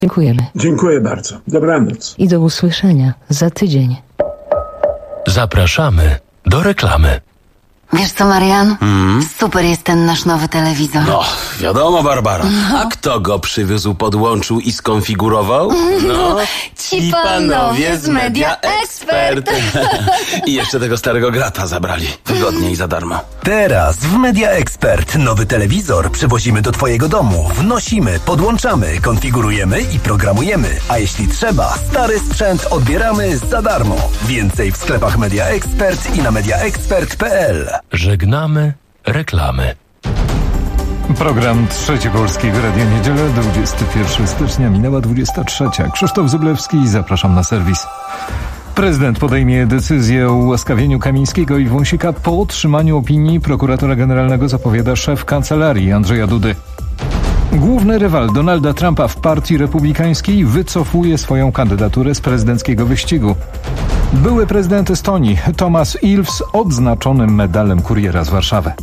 Dziękujemy. Dziękuję bardzo. Dobranoc. I do usłyszenia za tydzień. Zapraszamy do reklamy. Wiesz co, Marian? Super jest ten nasz nowy telewizor. No, wiadomo, Barbara. A kto go przywiózł, podłączył i skonfigurował? No, ci panowie z Media Expert. I jeszcze tego starego grata zabrali. Wygodnie i za darmo. Teraz w Media Expert nowy telewizor przywozimy do twojego domu. Wnosimy, podłączamy, konfigurujemy i programujemy. A jeśli trzeba, stary sprzęt odbieramy za darmo. Więcej w sklepach Media Expert i na mediaexpert.pl. Żegnamy reklamy. Program Trzeci Polskiego Radia Niedzielę, 21 stycznia, minęła 23. Krzysztof Zyblewski, zapraszam na serwis. Prezydent podejmie decyzję o ułaskawieniu Kamińskiego i Wąsika po otrzymaniu opinii prokuratora generalnego, zapowiada szef kancelarii Andrzeja Dudy. Główny rywal Donalda Trumpa w partii republikańskiej wycofuje swoją kandydaturę z prezydenckiego wyścigu. Były prezydent Estonii Toomas Ilves odznaczony medalem Kuriera z Warszawy.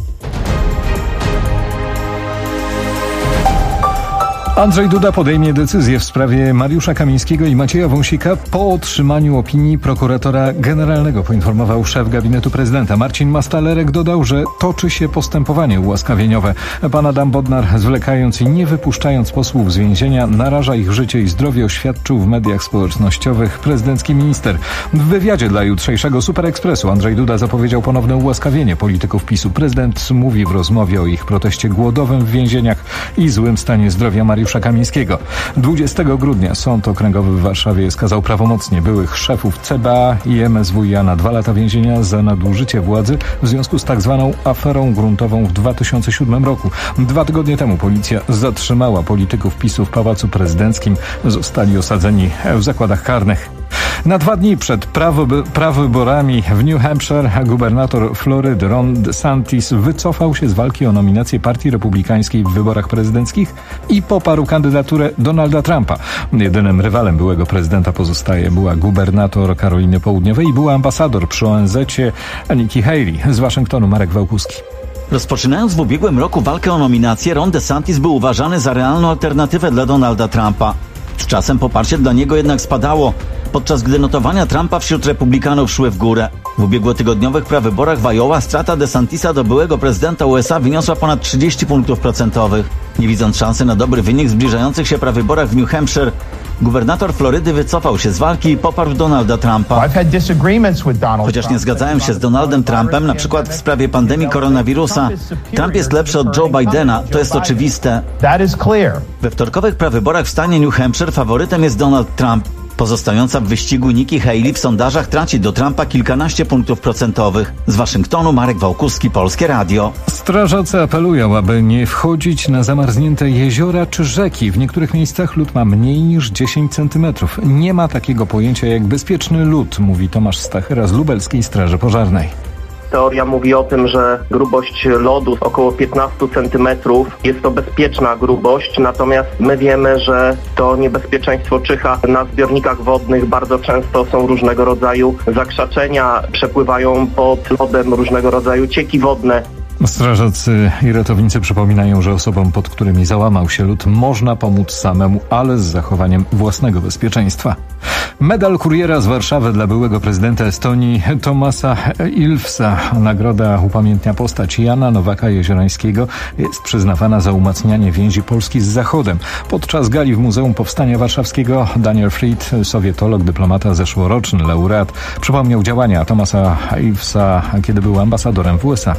Andrzej Duda podejmie decyzję w sprawie Mariusza Kamińskiego i Macieja Wąsika po otrzymaniu opinii prokuratora generalnego, poinformował szef gabinetu prezydenta. Marcin Mastalerek dodał, że toczy się postępowanie ułaskawieniowe. Pan Adam Bodnar, zwlekając i nie wypuszczając posłów z więzienia, naraża ich życie i zdrowie, oświadczył w mediach społecznościowych prezydencki minister. W wywiadzie dla jutrzejszego Super Expressu Andrzej Duda zapowiedział ponowne ułaskawienie polityków PiS-u. Prezydent mówi w rozmowie o ich proteście głodowym w więzieniach i złym stanie zdrowia Mariusza Kamińskiego. 20 grudnia Sąd Okręgowy w Warszawie skazał prawomocnie byłych szefów CBA i MSWiA na 2 lata więzienia za nadużycie władzy w związku z tak zwaną aferą gruntową w 2007 roku. 2 tygodnie temu policja zatrzymała polityków PiS-u w Pałacu Prezydenckim. Zostali osadzeni w zakładach karnych. Na 2 dni przed prawyborami w New Hampshire gubernator Florydy Ron DeSantis wycofał się z walki o nominację Partii Republikańskiej w wyborach prezydenckich i poparł kandydaturę Donalda Trumpa. Jedynym rywalem byłego prezydenta była gubernator Karoliny Południowej i była ambasador przy ONZ-cie Nikki Haley. Z Waszyngtonu Marek Wałkuski. Rozpoczynając w ubiegłym roku walkę o nominację, Ron DeSantis był uważany za realną alternatywę dla Donalda Trumpa. Z czasem poparcie dla niego jednak spadało, podczas gdy notowania Trumpa wśród republikanów szły w górę. W ubiegłotygodniowych prawyborach w Iowa strata DeSantisa do byłego prezydenta USA wyniosła ponad 30 punktów procentowych. Nie widząc szansy na dobry wynik w zbliżających się prawyborach w New Hampshire, gubernator Florydy wycofał się z walki i poparł Donalda Trumpa. Chociaż nie zgadzałem się z Donaldem Trumpem, na przykład w sprawie pandemii koronawirusa, Trump jest lepszy od Joe Bidena, to jest oczywiste. We wtorkowych prawyborach w stanie New Hampshire faworytem jest Donald Trump. Pozostająca w wyścigu Nikki Haley w sondażach traci do Trumpa kilkanaście punktów procentowych. Z Waszyngtonu Marek Wałkuski, Polskie Radio. Strażacy apelują, aby nie wchodzić na zamarznięte jeziora czy rzeki. W niektórych miejscach lód ma mniej niż 10 centymetrów. Nie ma takiego pojęcia jak bezpieczny lód, mówi Tomasz Stachyra z Lubelskiej Straży Pożarnej. Teoria mówi o tym, że grubość lodu około 15 cm jest to bezpieczna grubość, natomiast my wiemy, że to niebezpieczeństwo czyha na zbiornikach wodnych. Bardzo często są różnego rodzaju zakrzaczenia, przepływają pod lodem różnego rodzaju cieki wodne. Strażacy i ratownicy przypominają, że osobom, pod którymi załamał się lód, można pomóc samemu, ale z zachowaniem własnego bezpieczeństwa. Medal Kuriera z Warszawy dla byłego prezydenta Estonii Toomasa Ilvesa. Nagroda upamiętnia postać Jana Nowaka-Jeziorańskiego. Jest przyznawana za umacnianie więzi Polski z Zachodem. Podczas gali w Muzeum Powstania Warszawskiego Daniel Fried, sowietolog, dyplomata, zeszłoroczny laureat, przypomniał działania Toomasa Ilvesa, kiedy był ambasadorem w USA.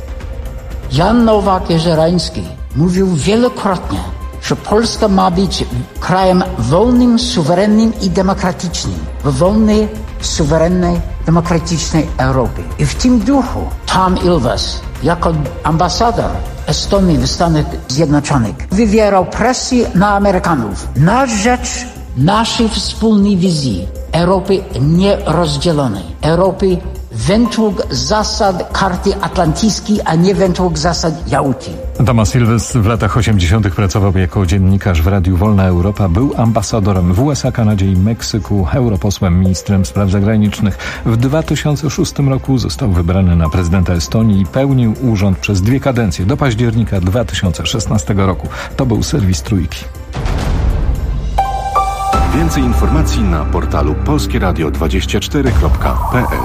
Jan Nowak-Jeziorański mówił wielokrotnie, że Polska ma być krajem wolnym, suwerennym i demokratycznym w wolnej, suwerennej, demokratycznej Europie. I w tym duchu Tom Ilves jako ambasador Estonii w Stanach Zjednoczonych wywierał presję na Amerykanów na rzecz naszej wspólnej wizji Europy nierozdzielonej, Europy według zasad Karty Atlantyckiej, a nie według zasad Jałty. Toomas Ilves w latach 80. pracował jako dziennikarz w Radiu Wolna Europa, był ambasadorem w USA, Kanadzie i Meksyku, europosłem, ministrem spraw zagranicznych. W 2006 roku został wybrany na prezydenta Estonii i pełnił urząd przez 2 kadencje do października 2016 roku. To był serwis Trójki. Więcej informacji na portalu polskieradio24.pl.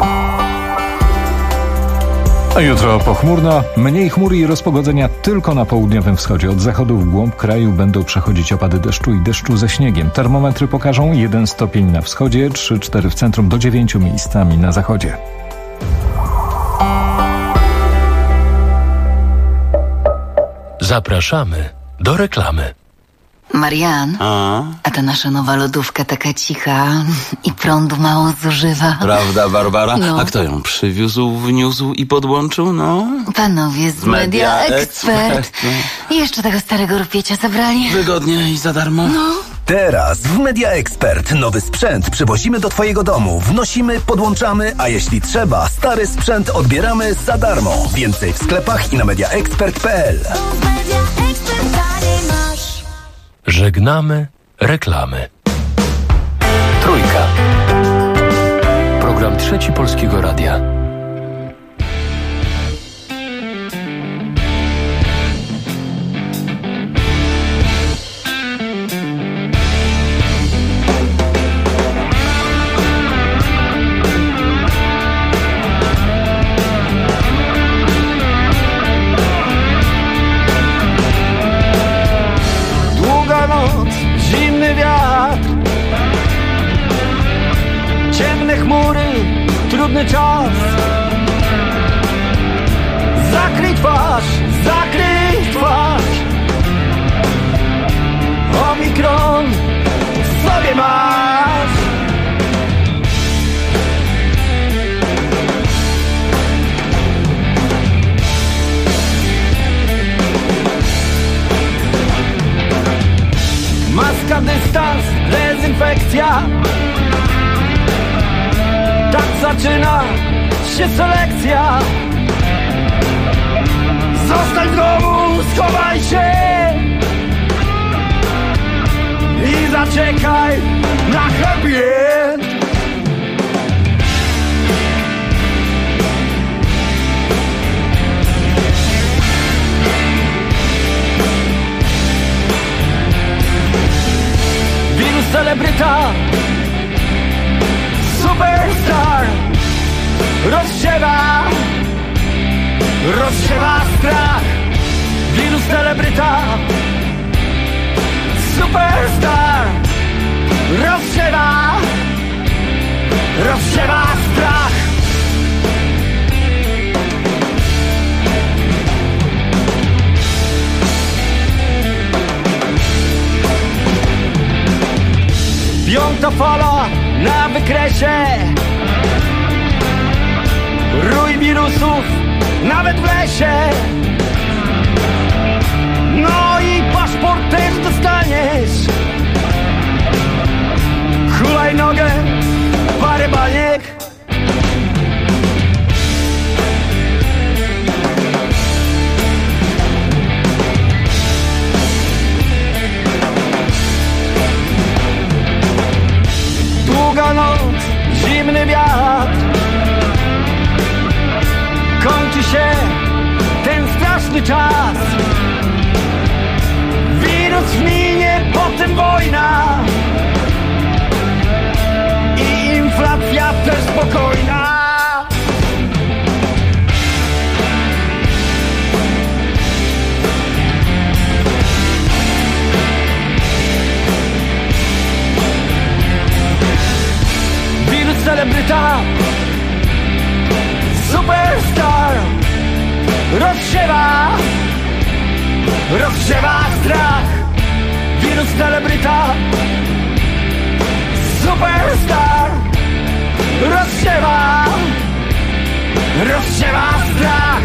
A jutro pochmurno, mniej chmur i rozpogodzenia tylko na południowym wschodzie. Od zachodu w głąb kraju będą przechodzić opady deszczu i deszczu ze śniegiem. Termometry pokażą 1 stopień na wschodzie, 3-4 w centrum, do 9 miejscami na zachodzie. Zapraszamy do reklamy. Marian, a ta nasza nowa lodówka taka cicha i prądu mało zużywa. Prawda, Barbara? No. A kto ją przywiózł, wniósł i podłączył? No, Panowie z Media Expert. I jeszcze tego starego rupiecie zabrali. Wygodnie i za darmo. No. Teraz w Media Expert nowy sprzęt przywozimy do twojego domu. Wnosimy, podłączamy, a jeśli trzeba, stary sprzęt odbieramy za darmo. Więcej w sklepach i na mediaexpert.pl. Żegnamy reklamy. Trójka. Program Trzeci Polskiego Radia. Zimny wiatr, ciemne chmury, trudny czas. Zakryj twarz, Omikron w sobie masz. Maska, dystans, dezynfekcja. Tak zaczyna się selekcja. Zostań w domu, schowaj się i zaczekaj na happy end. Wirus celebryta, superstar, rozsiewa strach. Wirus celebryta, superstar, rozsiewa strach. Piąta fala na wykresie. Rój wirusów nawet w lesie. No i paszport też dostaniesz. Hulajnogę, parę baniek. Długa noc, zimny wiatr. Kończy się ten straszny czas. Wirus minie, potem wojna i inflacja też spokojna. Wirus celebryta, superstar, rozsiewa strach. Wirus celebryta, superstar, rozsiewa strach.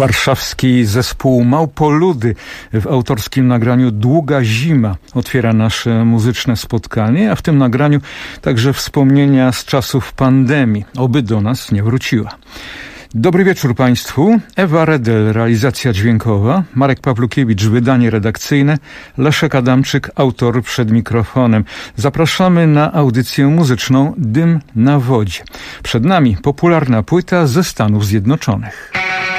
Warszawski zespół Małpoludy w autorskim nagraniu Długa Zima otwiera nasze muzyczne spotkanie, a w tym nagraniu także wspomnienia z czasów pandemii, oby do nas nie wróciła. Dobry wieczór Państwu. Ewa Redel, realizacja dźwiękowa, Marek Pawlukiewicz, wydanie redakcyjne, Leszek Adamczyk, autor przed mikrofonem. Zapraszamy na audycję muzyczną Dym na wodzie. Przed nami popularna płyta ze Stanów Zjednoczonych.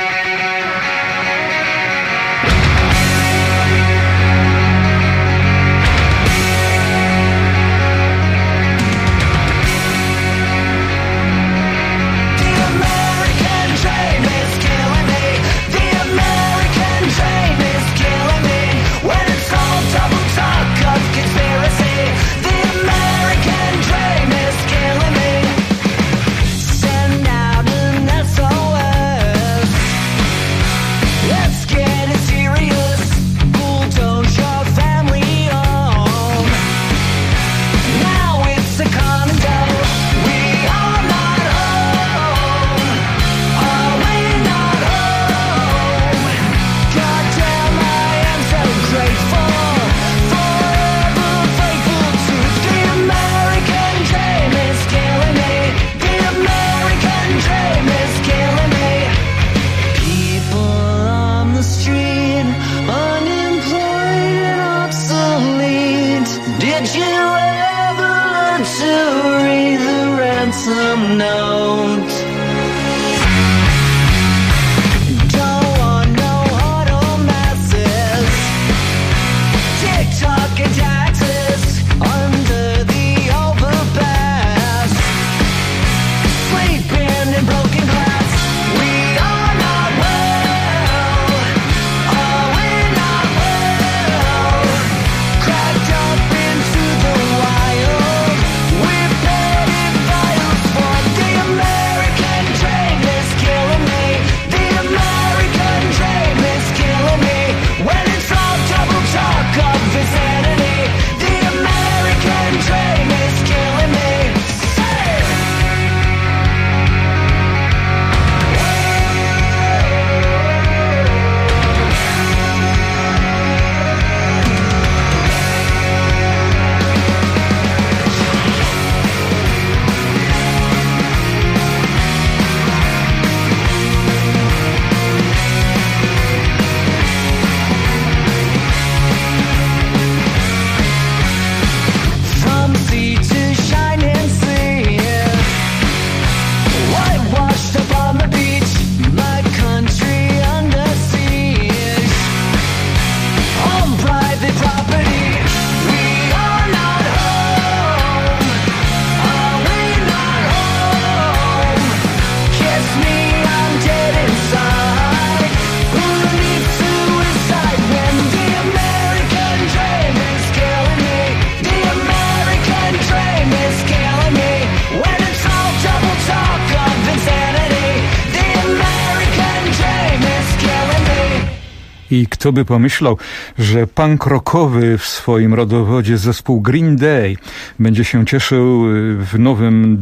I kto by pomyślał, że punk rockowy w swoim rodowodzie zespół Green Day będzie się cieszył w nowym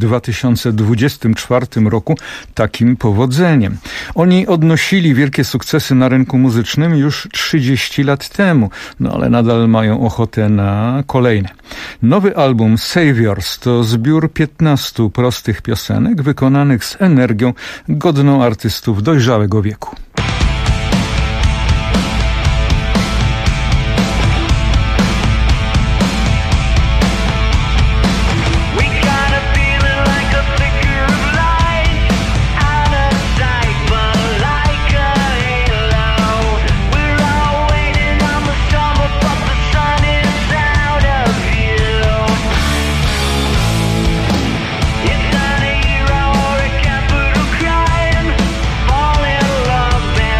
2024 roku takim powodzeniem. Oni odnosili wielkie sukcesy na rynku muzycznym już 30 lat temu, no ale nadal mają ochotę na kolejne. Nowy album Saviors to zbiór 15 prostych piosenek wykonanych z energią godną artystów dojrzałego wieku. Fall in love.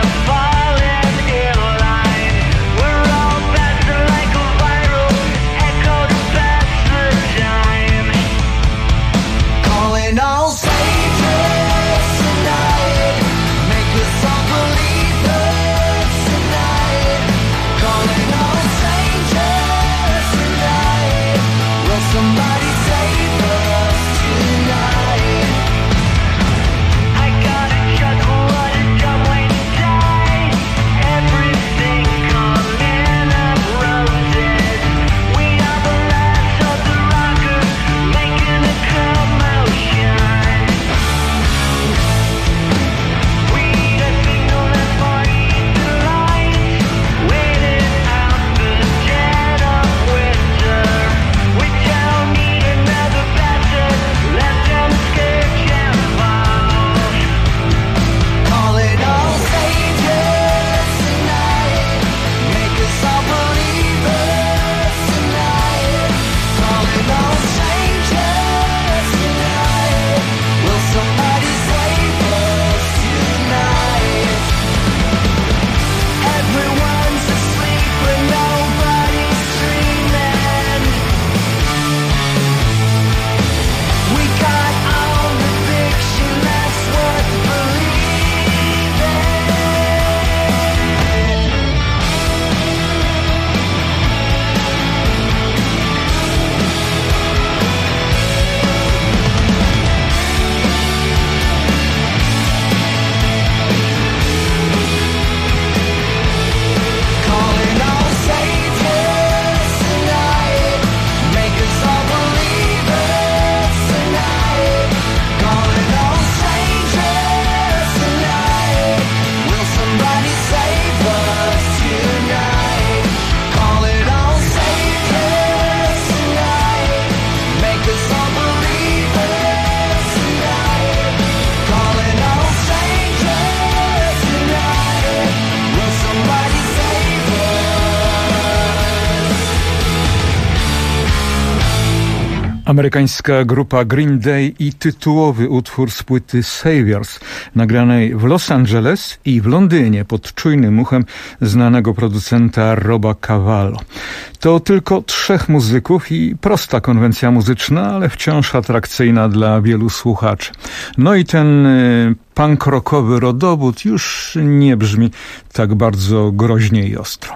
Amerykańska grupa Green Day i tytułowy utwór z płyty Saviors, nagranej w Los Angeles i w Londynie pod czujnym uchem znanego producenta Roba Cavallo. To tylko 3 muzyków i prosta konwencja muzyczna, ale wciąż atrakcyjna dla wielu słuchaczy. No i ten punk rockowy rodowód już nie brzmi tak bardzo groźnie i ostro.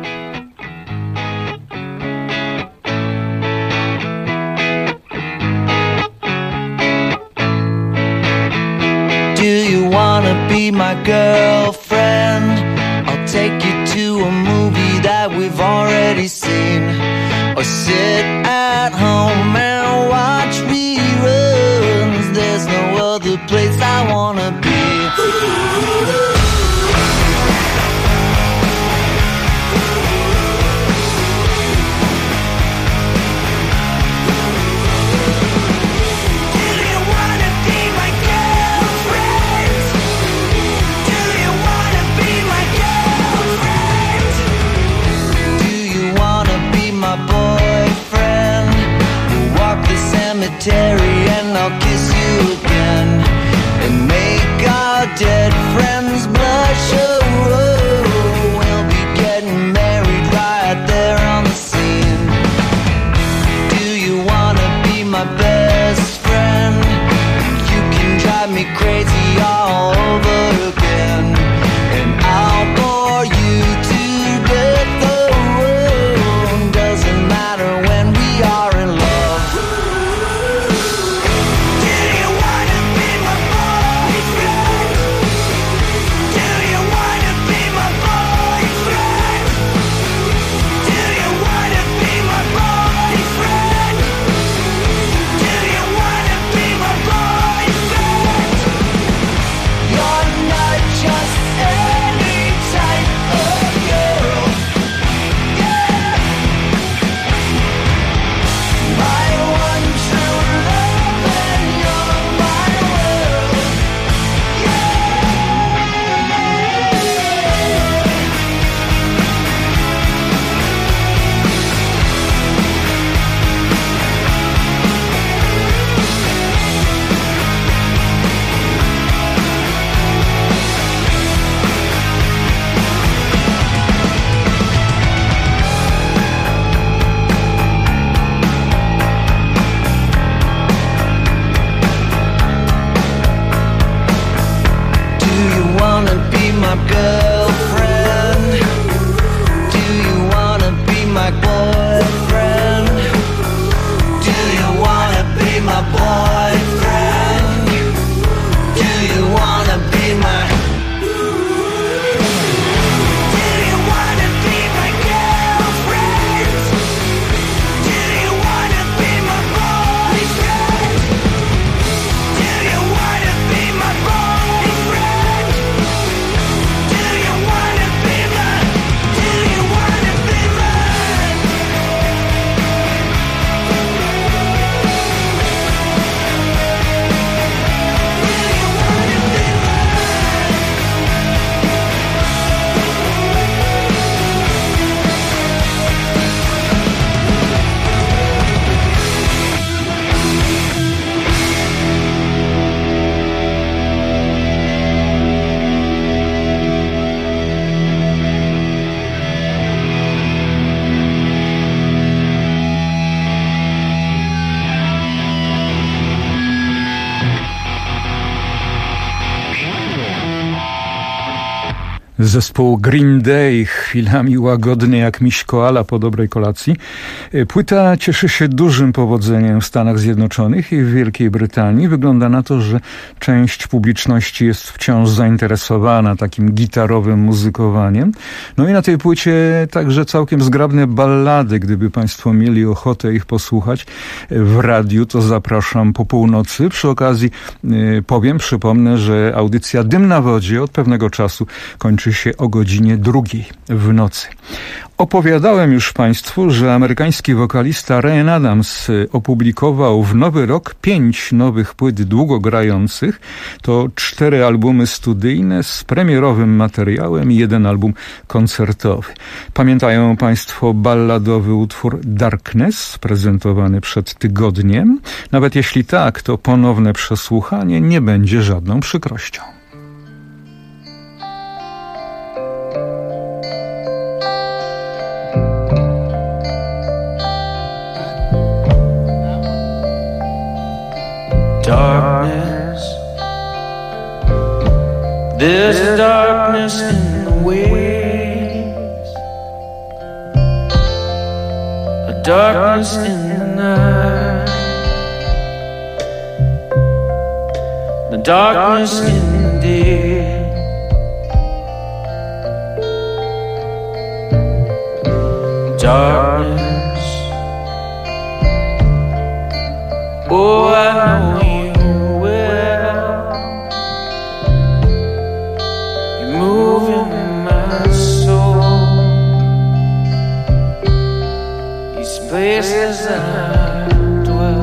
Do you wanna be my girlfriend? I'll take you to a movie that we've already seen. Or sit at home and watch reruns. There's no other place I wanna be. And I'll kiss you again and make our dead friends blush. Oh, we'll be getting married right there on the scene. Do you wanna be my best friend? You can drive me crazy all over again, and I'll bore you to death. Oh, doesn't matter when we are in love. Zespół Green Day, chwilami łagodny jak miś koala po dobrej kolacji. Płyta cieszy się dużym powodzeniem w Stanach Zjednoczonych i w Wielkiej Brytanii. Wygląda na to, że część publiczności jest wciąż zainteresowana takim gitarowym muzykowaniem. No i na tej płycie także całkiem zgrabne ballady. Gdyby Państwo mieli ochotę ich posłuchać w radiu, to zapraszam po północy. Przy okazji przypomnę, że audycja Dym na wodzie od pewnego czasu kończy kończy się o godzinie 2 w nocy. Opowiadałem już Państwu, że amerykański wokalista Ryan Adams opublikował w nowy rok 5 nowych płyt długogrających. To 4 albumy studyjne z premierowym materiałem i 1 album koncertowy. Pamiętają Państwo balladowy utwór Darkness, prezentowany przed tygodniem? Nawet jeśli tak, to ponowne przesłuchanie nie będzie żadną przykrością. Darkness, there's darkness in the waves, a darkness in the night, the darkness in the day, darkness. Oh, I know you. Places that I dwell.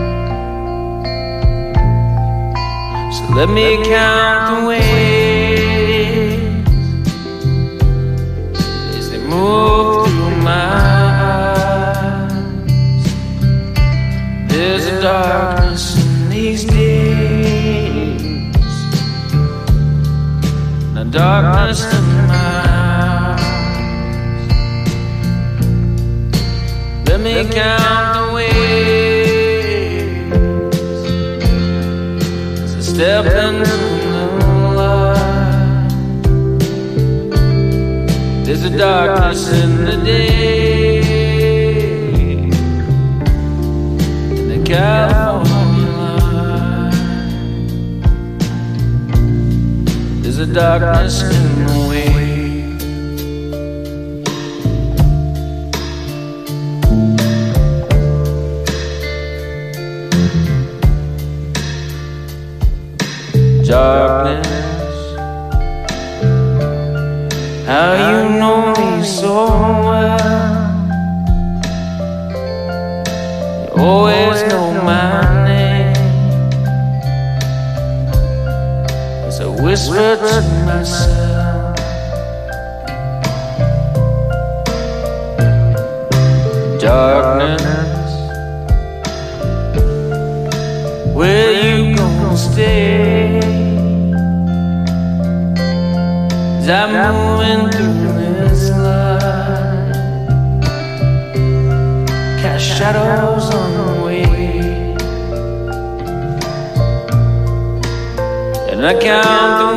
So let me count the ways as they move through my eyes. There's a darkness in these days, a darkness in my eyes. Let me count the ways as I step into the light. There's a darkness in the day, in the California line. There's a darkness in the way. Darkness, how you know me so well. You always know my name, as I whisper to myself. Darkness, where you gonna stay? I'm moving through this light, cast shadows on the way, and I count the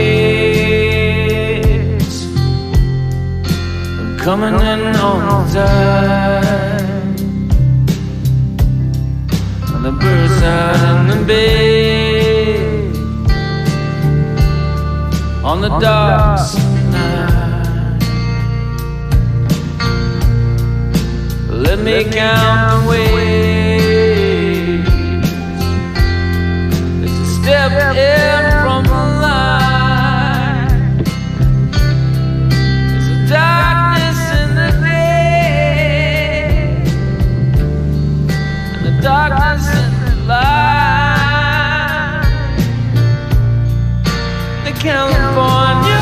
ways I'm coming in on time, and the birds out in the bay, on the dark night. Let me count the ways as you step in from the light. There's a darkness in the day, and the darkness in the light. The California.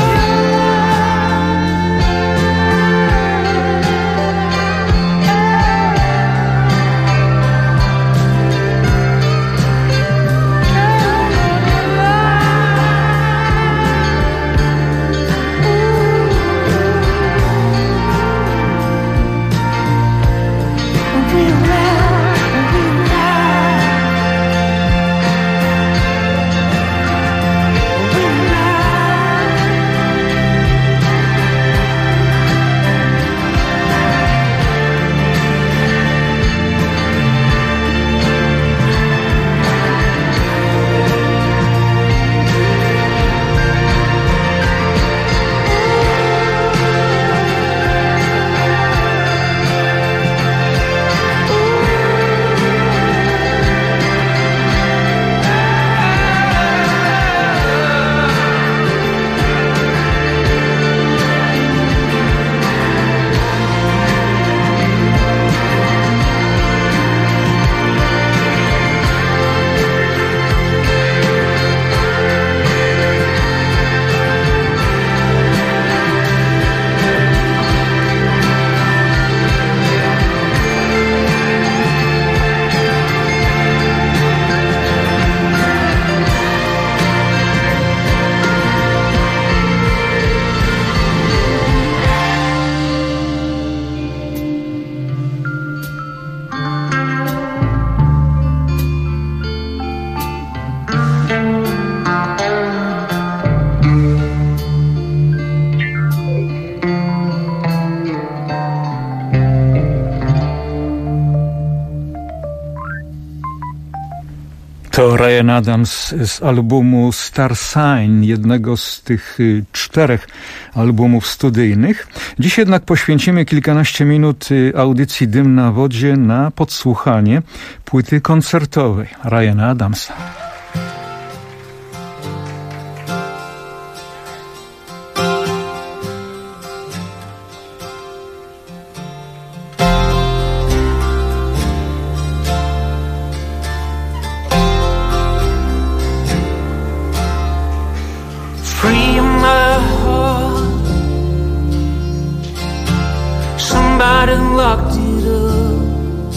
To Ryan Adams z albumu Star Sign, jednego z tych 4 albumów studyjnych. Dziś jednak poświęcimy kilkanaście minut audycji Dym na wodzie na podsłuchanie płyty koncertowej Ryana Adamsa. Locked it up,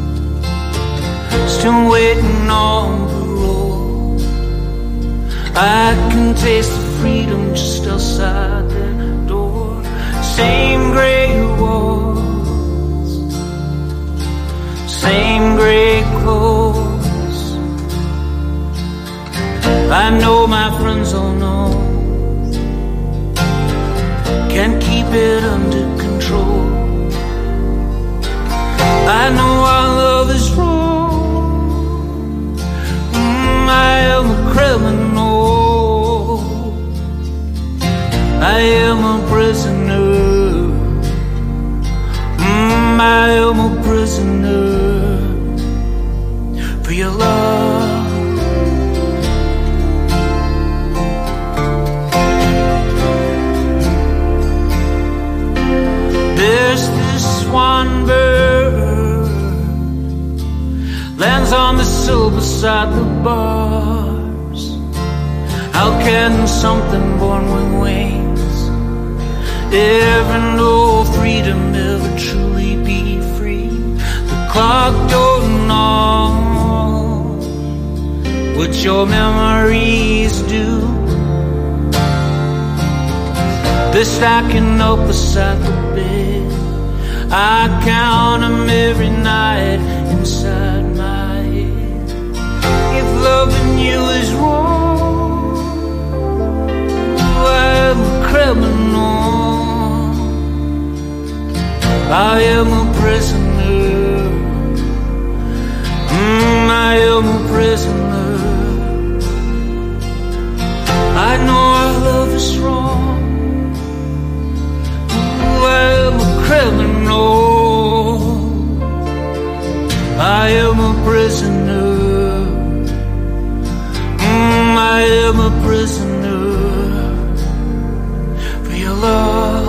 still waiting on parole. I can taste the freedom just outside that door. Same gray walls, same gray clothes. I know my friends all know, can't keep it under control. I know our love is wrong. I am a criminal. I am a prisoner. I am a prisoner for your love. There's this one bird lands on the sill beside the bars. How can something born with wings ever know freedom, ever truly be free? The clock don't know what your memories do. They're stacking up beside the bed. I count them every night inside my head. If loving you is wrong, I am a criminal. I am a prisoner. I am a prisoner. I know our love is wrong. I am a criminal. I am a prisoner. I am a prisoner for your love.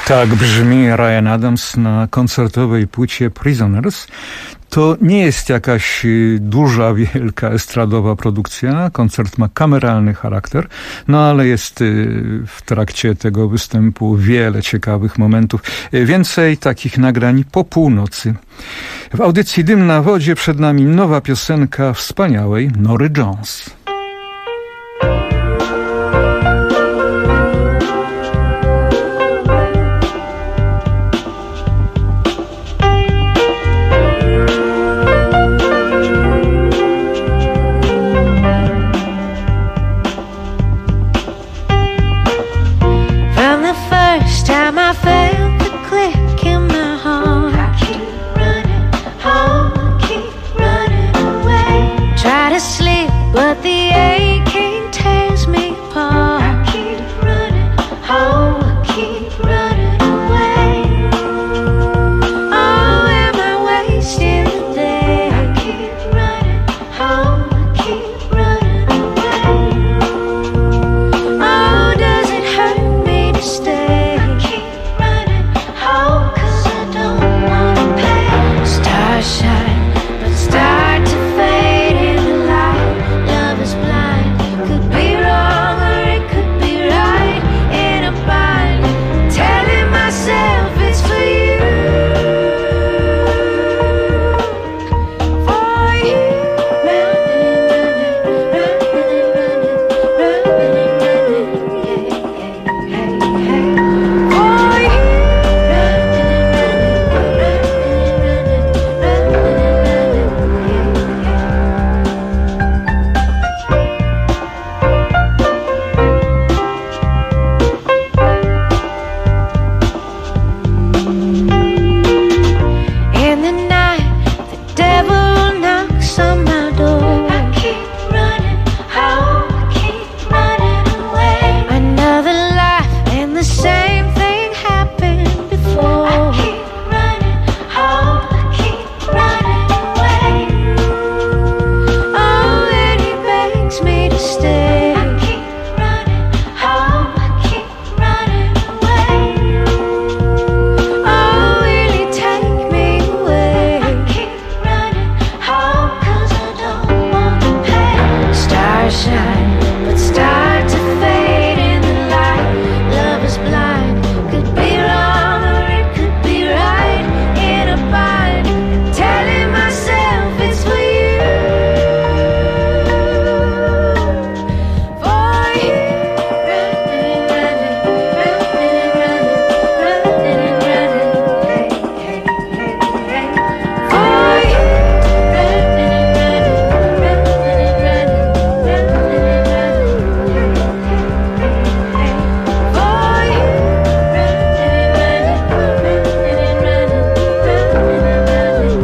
Tak brzmi Ryan Adams na koncertowej płycie Prisoners. To nie jest jakaś duża, wielka estradowa produkcja. Koncert ma kameralny charakter, no ale jest w trakcie tego występu wiele ciekawych momentów. Więcej takich nagrań po północy. W audycji Dym na wodzie przed nami nowa piosenka wspaniałej Nory Jones. But the aching tears me apart. I keep running, oh, I keep running away. Oh, am I wasting the day? I keep running, oh, I keep running away. Oh, does it hurt me to stay? I keep running, oh, 'cause I don't wanna pay. Stars shine, but start to fade in the light. Love is blind, could be wrong or it could be right. In a bind, telling myself it's for you, for you. Running, running, running, running, running, running, yeah, yeah, hey, hey. For you. Running, running, running, running, in the night, the devil knocks on my door. I keep running, oh, I keep running away. Another life and the same thing happened before. I keep running, oh, I keep running away. Oh, and he begs me to stay. I keep running, oh, I keep running away. Oh, will you take me away? I keep running, oh, 'cause I don't wanna pay. Stars shine, but start to fade in the light. Love is blind, could be wrong or it could be right. In a bind, telling myself it's for you, for you. Running, running, running, running, running, running, hey, hey, hey, hey. For you. Running, running, running, running, running, running, hey, hey, hey. For you. Running, running, running, running,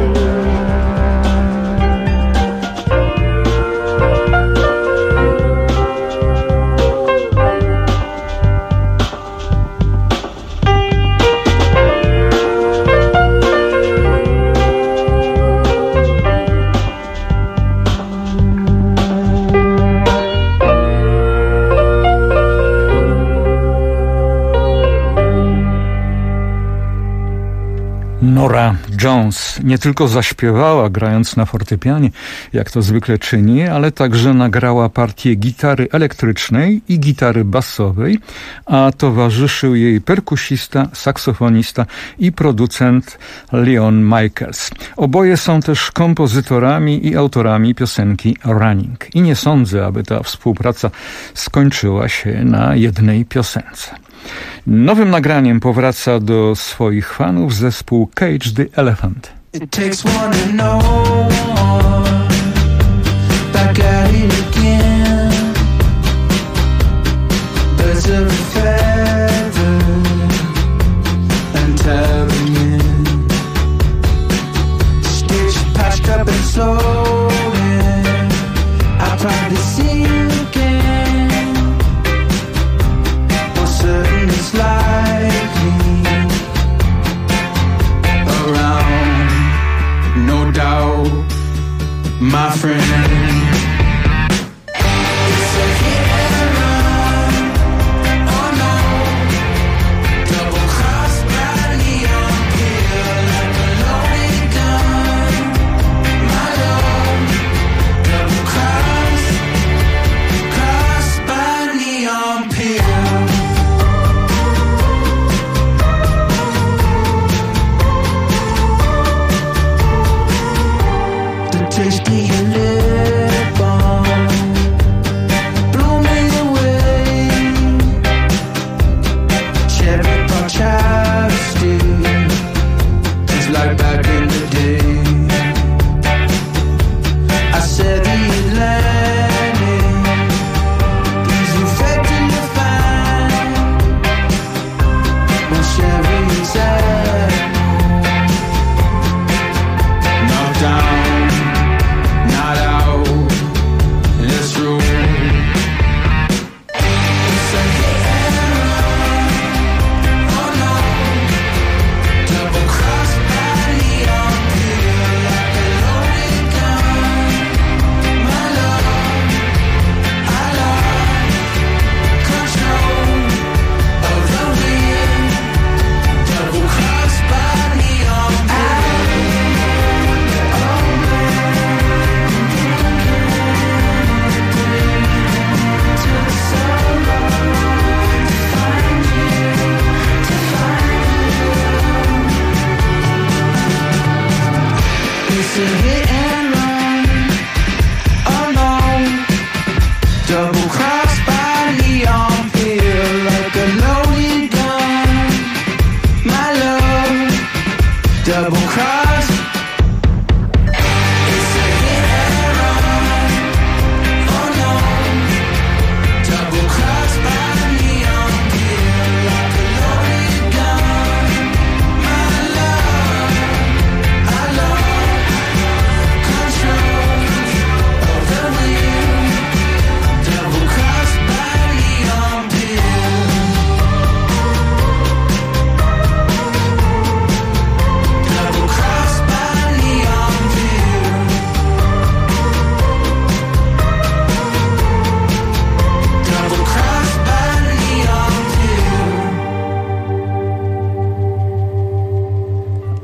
Nora Jones nie tylko zaśpiewała, grając na fortepianie, jak to zwykle czyni, ale także nagrała partię gitary elektrycznej i gitary basowej, a towarzyszył jej perkusista, saksofonista i producent Leon Michaels. Oboje są też kompozytorami i autorami piosenki Running. I nie sądzę, aby ta współpraca skończyła się na jednej piosence. Nowym nagraniem powraca do swoich fanów zespół Cage the Elephant. It takes one to know one, back at it again. Birds of a feather and telling in. Stitched, patched up and sewing. I'll probably see you again. For certain it's likely around, no doubt, my friend. It's a hit and run, oh no, double cross.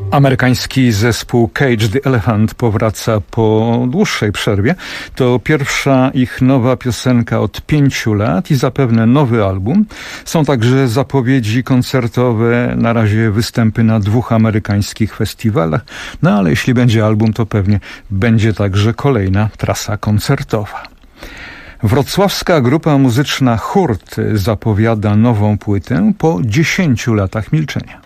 Amerykański zespół Cage the Elephant powraca po dłuższej przerwie. To pierwsza ich nowa piosenka od 5 lat i zapewne nowy album. Są także zapowiedzi koncertowe, na razie występy na 2 amerykańskich festiwalach. No ale jeśli będzie album, to pewnie będzie także kolejna trasa koncertowa. Wrocławska grupa muzyczna Hurt zapowiada nową płytę po 10 latach milczenia.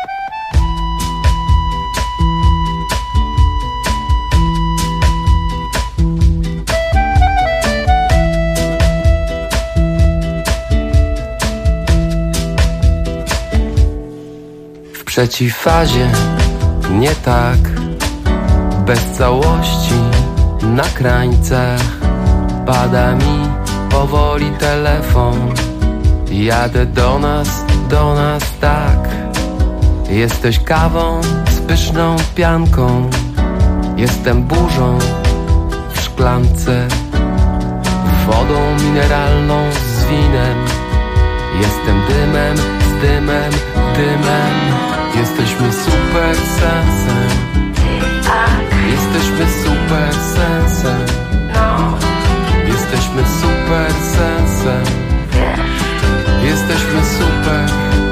W przeciwfazie nie tak, bez całości na krańcach. Pada mi powoli telefon. Jadę do nas tak. Jesteś kawą z pyszną pianką. Jestem burzą w szklance, wodą mineralną z winem. Jestem dymem z dymem. Jesteśmy super sensem. Jesteśmy super sensem. Jesteśmy super sensem. Jesteśmy super.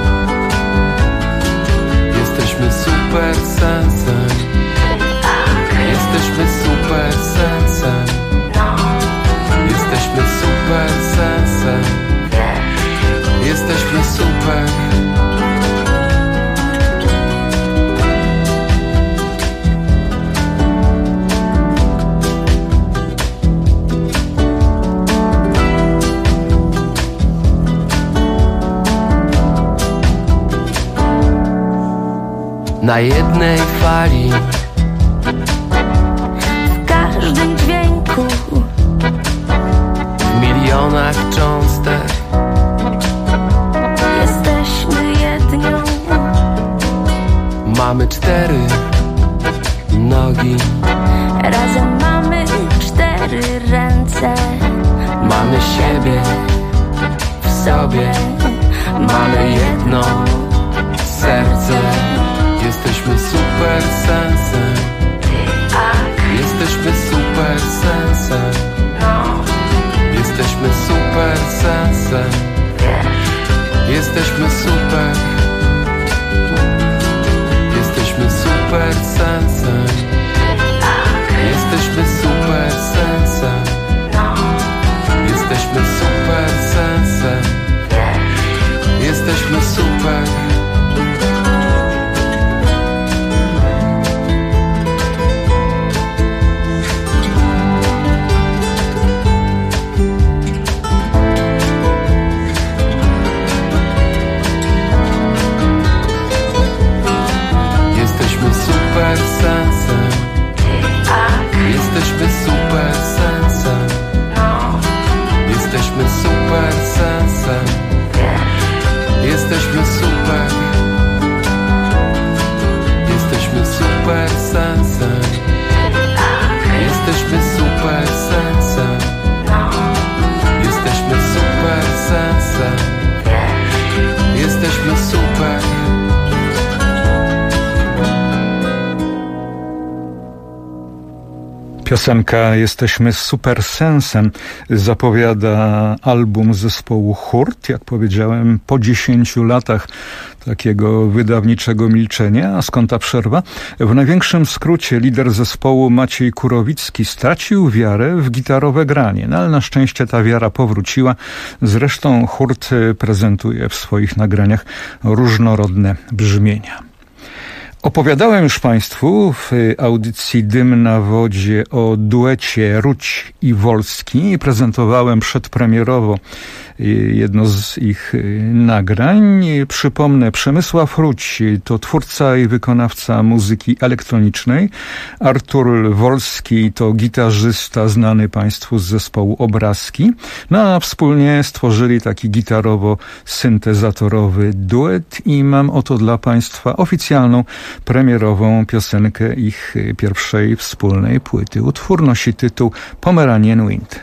Jesteśmy super sensem. Jesteśmy super sensem. Jesteśmy super sensem. Jesteśmy super. Na jednej fali, w każdym dźwięku, w milionach cząstek. jesteśmy jednią. Mamy 4 nogi, Razem mamy 4 ręce. mamy siebie w sobie, mamy jedno serce. Jesteśmy super sensem. Jesteśmy super sensem. Jesteśmy super sensem. Jesteśmy super. Jesteśmy super sensem. Jesteśmy super sensem. Jesteśmy super sensem. Jesteśmy super. Super sensem. Jesteśmy super sensem. Jesteśmy super sensem. Jesteśmy super. Jesteśmy super sensem. Jesteśmy super sensem. Jesteśmy super sensem. Jesteśmy super. Piosenka Jesteśmy super sensem zapowiada album zespołu Hurt, jak powiedziałem, po 10 latach takiego wydawniczego milczenia. A skąd ta przerwa? W największym skrócie lider zespołu Maciej Kurowicki stracił wiarę w gitarowe granie, no ale na szczęście ta wiara powróciła. Zresztą Hurt prezentuje w swoich nagraniach różnorodne brzmienia. Opowiadałem już Państwu w audycji Dym na wodzie o duecie Ruć i Wolski. Prezentowałem przedpremierowo jedno z ich nagrań. Przypomnę, Przemysław Ruć to twórca i wykonawca muzyki elektronicznej. Artur Wolski to gitarzysta znany Państwu z zespołu Obrazki. No a wspólnie stworzyli taki gitarowo-syntezatorowy duet i mam oto dla Państwa oficjalną premierową piosenkę ich pierwszej wspólnej płyty. Utwór nosi tytuł Pomeranian Wind.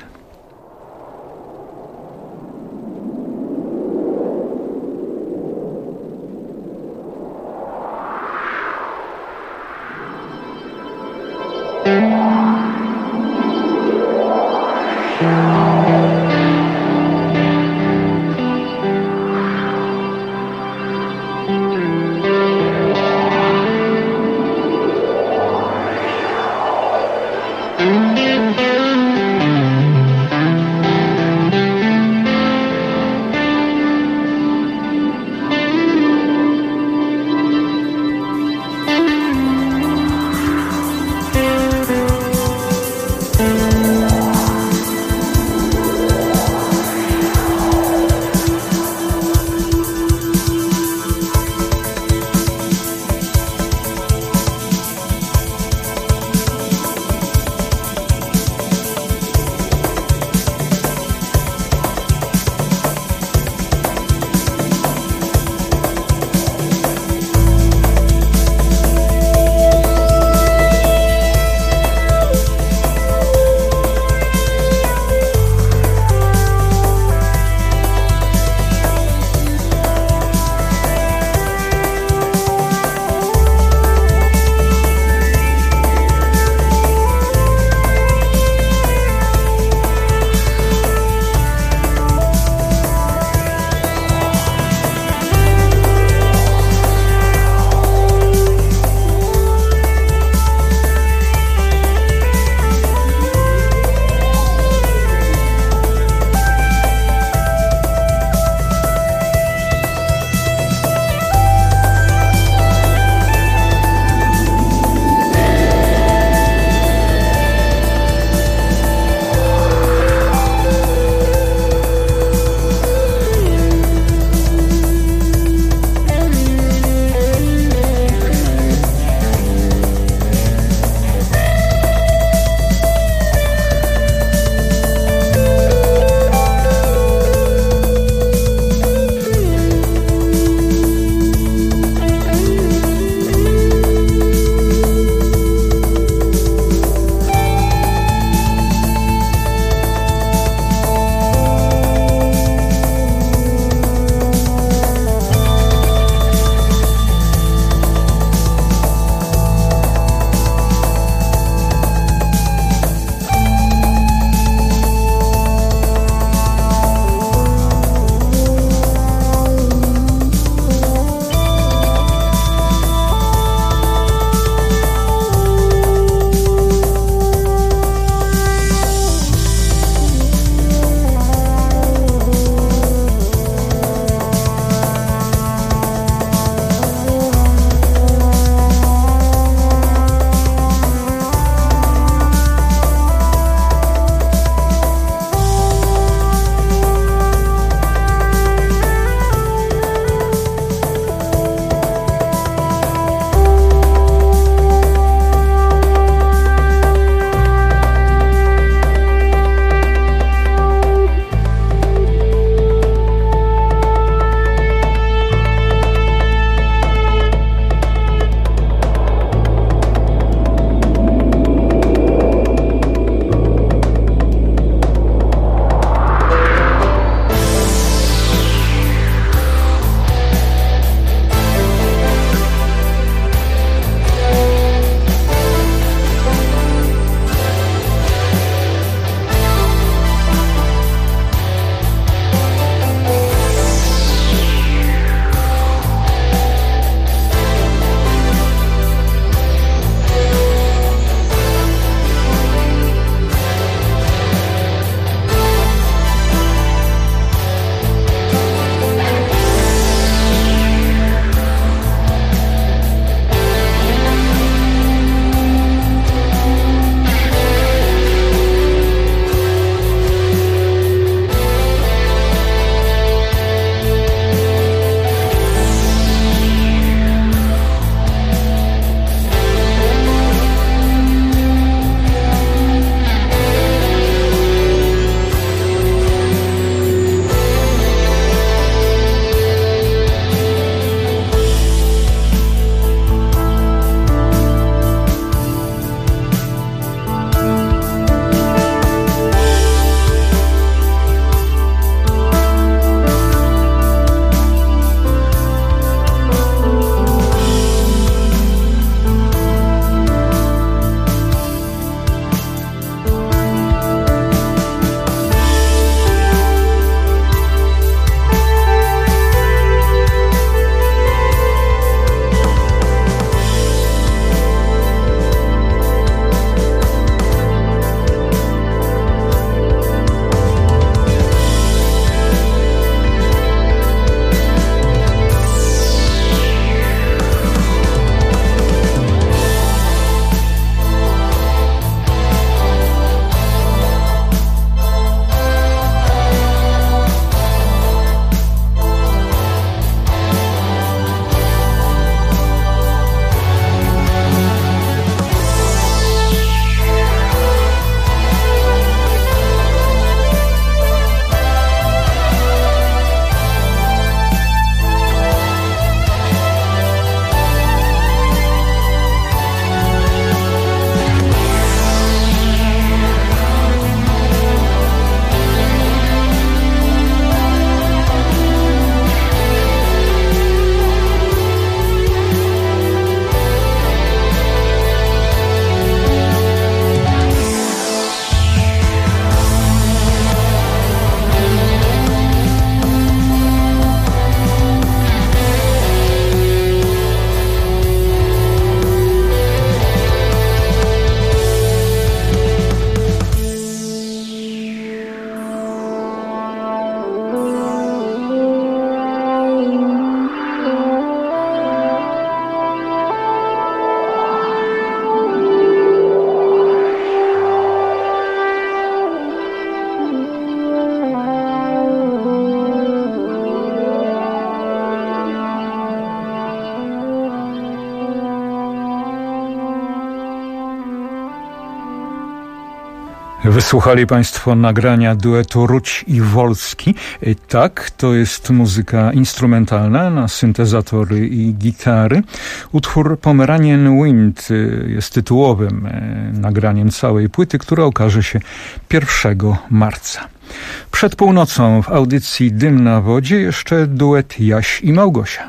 Wysłuchali Państwo nagrania duetu Ruć i Wolski. Tak, to jest muzyka instrumentalna na syntezatory i gitary. Utwór Pomeranian Wind jest tytułowym nagraniem całej płyty, która okaże się 1 marca. Przed północą w audycji Dym na wodzie jeszcze duet Jaś i Małgosia.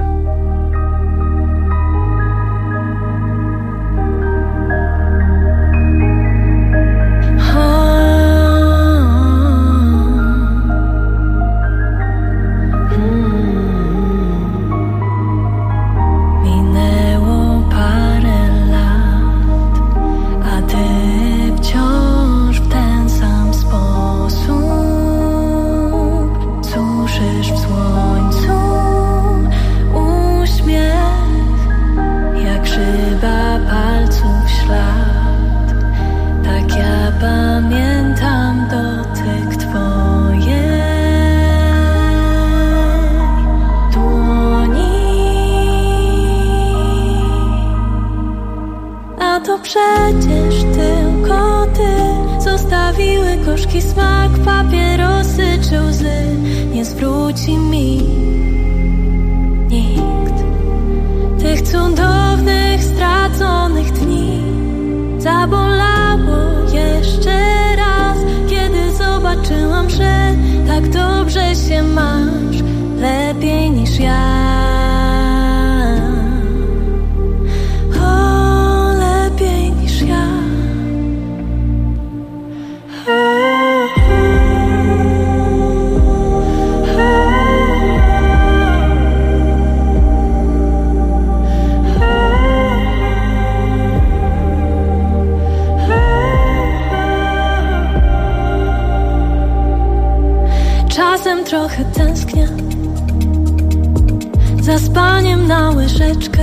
Przecież tylko ty zostawiły gorzki smak, papierosy czy łzy. Nie zwróci mi nikt tych cudownych, straconych dni. Zabolało jeszcze raz, kiedy zobaczyłam, że tak dobrze się masz, lepiej niż ja. Czasem trochę tęsknię za spaniem na łyżeczkę.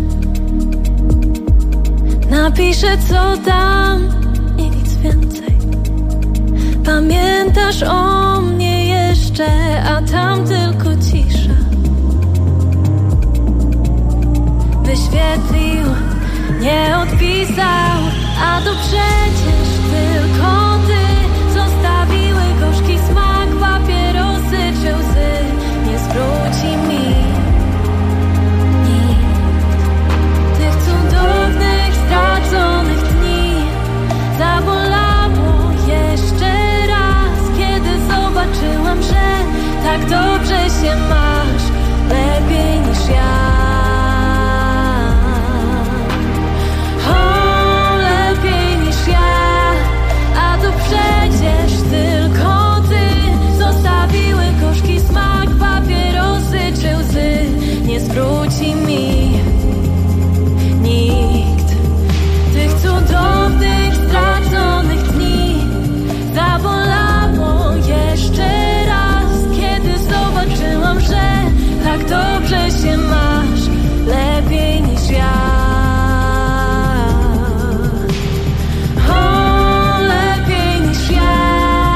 Napiszę co tam i nic więcej. Pamiętasz o mnie jeszcze, a tam tylko cisza. Wyświetlił, nie odpisał, a to przecież tylko ty. Zostawiły gorzki smak, papierosy czy łzy. Nie zwróci mi nikt tych cudownych, straconych dni. Zabolało jeszcze raz, kiedy zobaczyłam, że tak dobrze się masz, lepiej niż ja. O, lepiej niż ja, a to przecież tylko ty. Zostawiły gorzki smak, papierosy czy łzy. Nie zwróci mi nikt tych cudownych, straconych dni. Zabolało jeszcze raz, kiedy zobaczyłam, że tak dobrze się masz, lepiej niż ja. O, lepiej niż ja.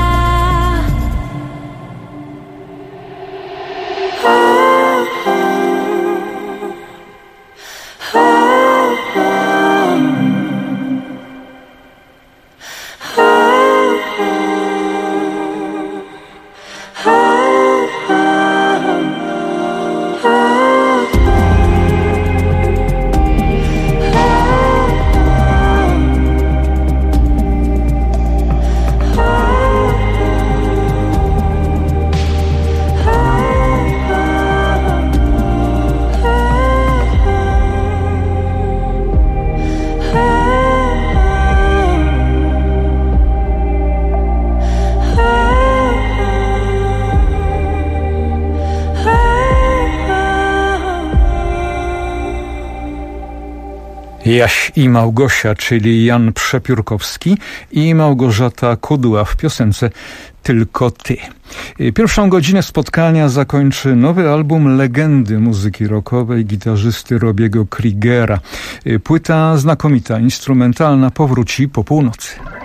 Jaś i Małgosia, czyli Jan Przepiórkowski i Małgorzata Kudła w piosence Tylko ty. Pierwszą godzinę spotkania zakończy nowy album legendy muzyki rockowej, gitarzysty Robiego Krigera. Płyta znakomita, instrumentalna, powróci po północy.